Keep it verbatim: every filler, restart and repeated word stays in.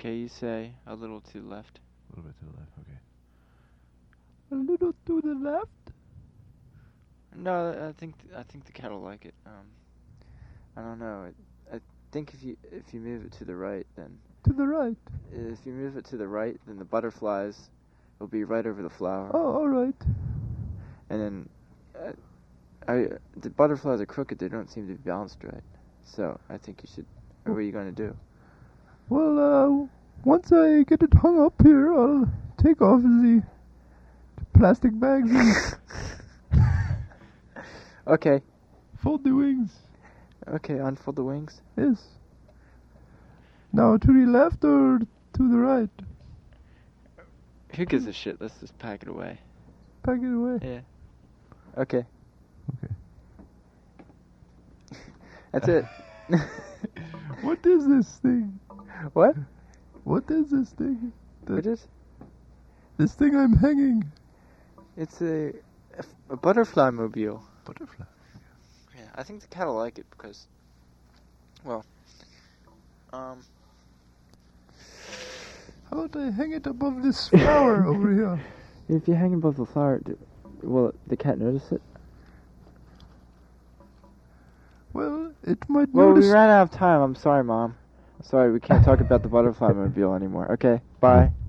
Okay, you say a little to the left. A little bit to the left, okay. A little to the left? No, I think th- I think the cat will like it. Um, I don't know. It, I think if you if you move it to the right, then To the right. if you move it to the right, then the butterflies will be right over the flower. Oh, all right. And then, uh, I the butterflies are crooked. They don't seem to be balanced right. So I think you should. What are you going to do? Well, uh, once I get it hung up here, I'll take off the plastic bags and Okay. fold the wings. Okay. Unfold the wings. Yes. Now, to the left or to the right? Who gives a shit? Let's just pack it away. Pack it away. Yeah. Okay. Okay. That's it. What is this thing? What? What is this thing? The- What is? This thing I'm hanging. It's a, a, f- a butterfly mobile. Butterfly. Yeah, I think the cat will like it because, well, um, How about I hang it above this flower over here? if you hang above the flower, do, will the cat notice it? Well, it might Well, notice. we ran out of time. I'm sorry, Mom. Sorry, we can't talk about the butterfly mobile anymore. Okay, bye.